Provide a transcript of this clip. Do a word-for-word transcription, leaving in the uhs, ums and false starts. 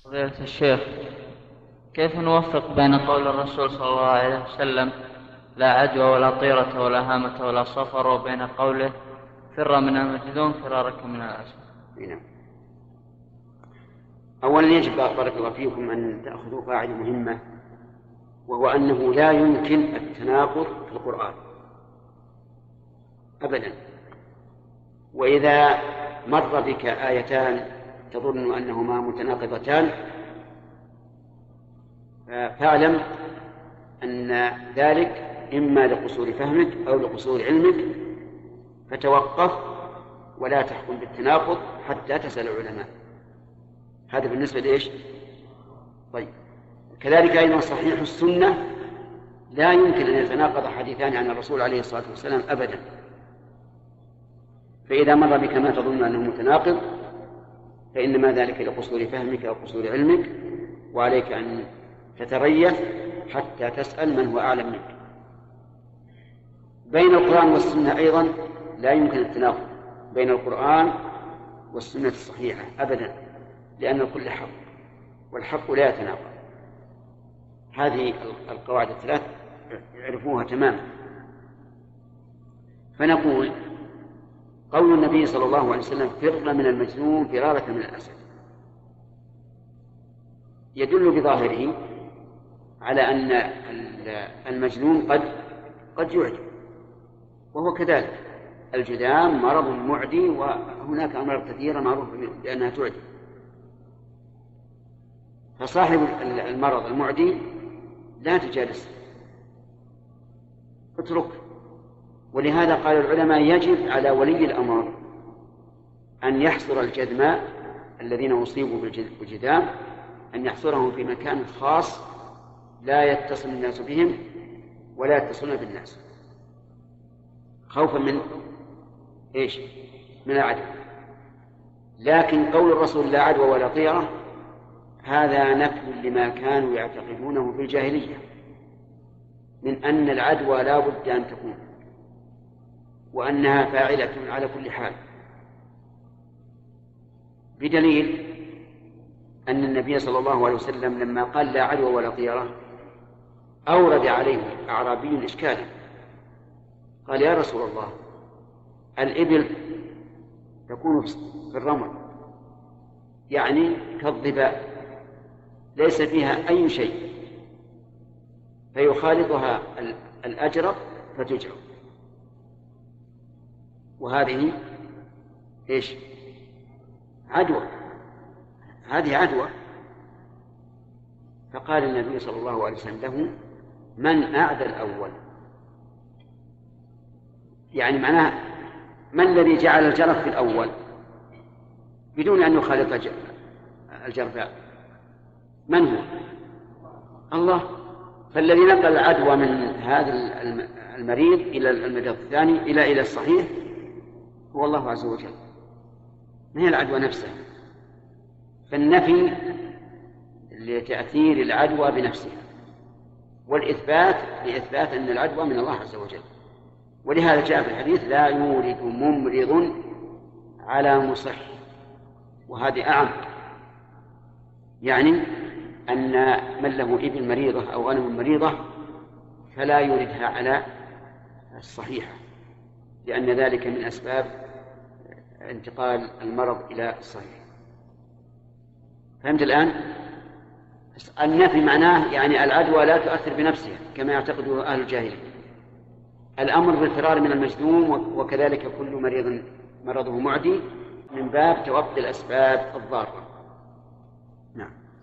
فضيلة الشيخ، كيف نوفق بين قول الرسول صلى الله عليه وسلم لا عدوى ولا طيرة ولا هامة ولا صفر، وبين قوله فر من المجذوم فرارك من الأسد؟ نعم. أولا يجب بارك الله فيكم أن تأخذوا قاعدة مهمة، وهو أنه لا يمكن التناقض في القرآن أبدا. وإذا مر بك آيتان تظن أنهما متناقضتان فاعلم أن ذلك إما لقصور فهمك أو لقصور علمك، فتوقف ولا تحكم بالتناقض حتى تسأل العلماء. هذا بالنسبة لإيش؟ طيب، كذلك أيضا صحيح السنة لا يمكن أن يتناقض حديثان عن الرسول عليه الصلاة والسلام أبدا. فإذا مر بك ما تظن أنه متناقض فإنما ذلك لقصور فهمك أو قصور علمك، وعليك أن تتريث حتى تسأل من هو أعلم منك. بين القرآن والسنة أيضا لا يمكن التناقض بين القرآن والسنة الصحيحة أبدا، لأن الكل حق والحق لا يتناقض. هذه القواعد الثلاث يعرفوها تماما. فنقول قول النبي صلى الله عليه وسلم فر من المجنون فرارك من الأسد يدل بظاهره على أن المجنون قد قد يعدي، وهو كذلك. الجذام مرض معدي، وهناك أمراض كثيرة معروف بأنها تعدي. فصاحب المرض المعدي لا تجالس، اترك. ولهذا قال العلماء يجب على ولي الأمر أن يحصر الجذماء الذين أصيبوا بالجذام، أن يحصرهم في مكان خاص لا يتصل الناس بهم ولا يتصلون بالناس، خوفا من إيش؟ من العدوى. لكن قول الرسول لا عدوى ولا طيرة هذا نفي لما كانوا يعتقدونه في الجاهلية من أن العدوى لا بد أن تكون، وأنها فاعلة على كل حال، بدليل أن النبي صلى الله عليه وسلم لما قال لا عدوى ولا طيرة أورد عليه أعرابي إشكالا، قال يا رسول الله الإبل تكون في الرمل، يعني كالظباء ليس فيها أي شيء، فيخالطها الأجرب فتجرب، وهذه إيش؟ عدوى، هذه عدوى. فقال النبي صلى الله عليه وسلم له من أعدى الأول، يعني معناه من الذي جعل الجرف في الأول بدون أن يخالط الجرفاء؟ من هو؟ الله. فالذي نقل العدوى من هذا المريض إلى المريض الثاني إلى إلى الصحيح هو الله عز وجل، ما هي العدوى نفسها. فالنفي لتأثير العدوى بنفسها، والإثبات لإثبات أن العدوى من الله عز وجل. ولهذا جاء في الحديث لا يورد ممرض على مصح، وهذه أعم، يعني أن من له إبل مريضة أو غنم مريضة فلا يوردها على الصحيحة، لأن ذلك من أسباب انتقال المرض إلى الصحيح. فهمت الآن؟ النفي معناه يعني العدوى لا تؤثر بنفسها كما يعتقد أهل الجاهلية. الأمر بالفرار من المجذوم وكذلك كل مريض مرضه معدي من باب توقي الأسباب الضارة. نعم.